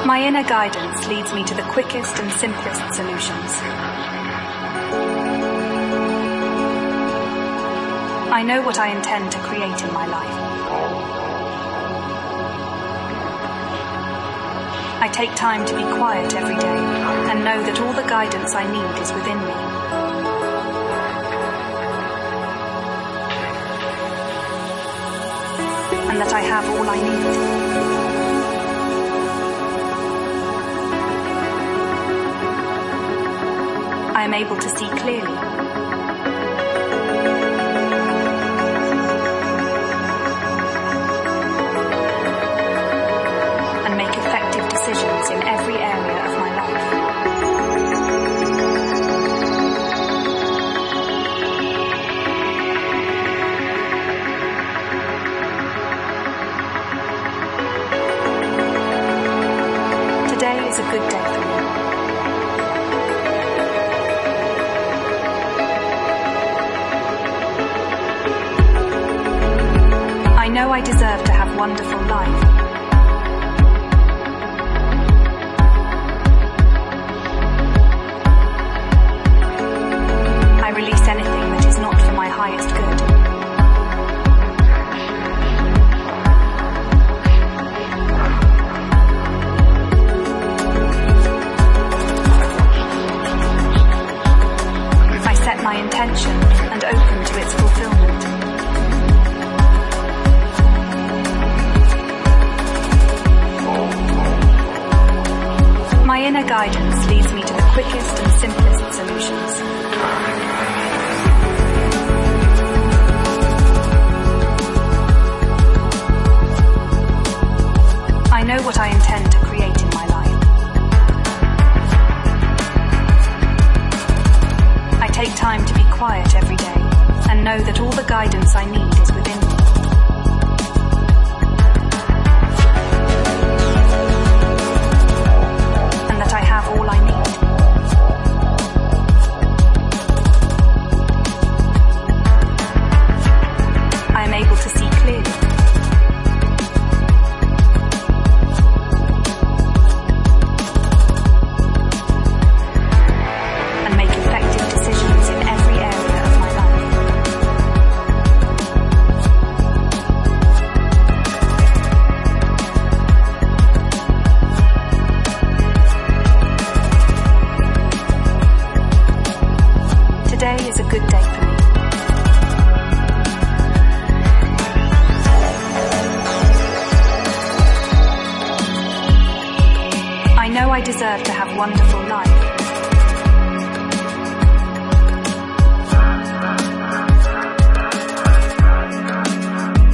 My inner guidance leads me to the quickest and simplest solutions. I know what I intend to create in my life. I take time to be quiet every day and know that all the guidance I need is within me. And that I have all I need. I am able to see clearly. And make effective decisions in every area of my life. Today is a good day for me. I know I deserve to have a wonderful life. I release anything that is not for my highest good. I set my intention and open to its fulfillment. My inner guidance leads me to the quickest and simplest solutions. I know what I intend to create in my life. I take time to be quiet every day and know that all the guidance I need is within me. I have all I need. I am able to see clearly. And make effective decisions in every area of my life. Today is a good day for me. I know I deserve to have a wonderful life.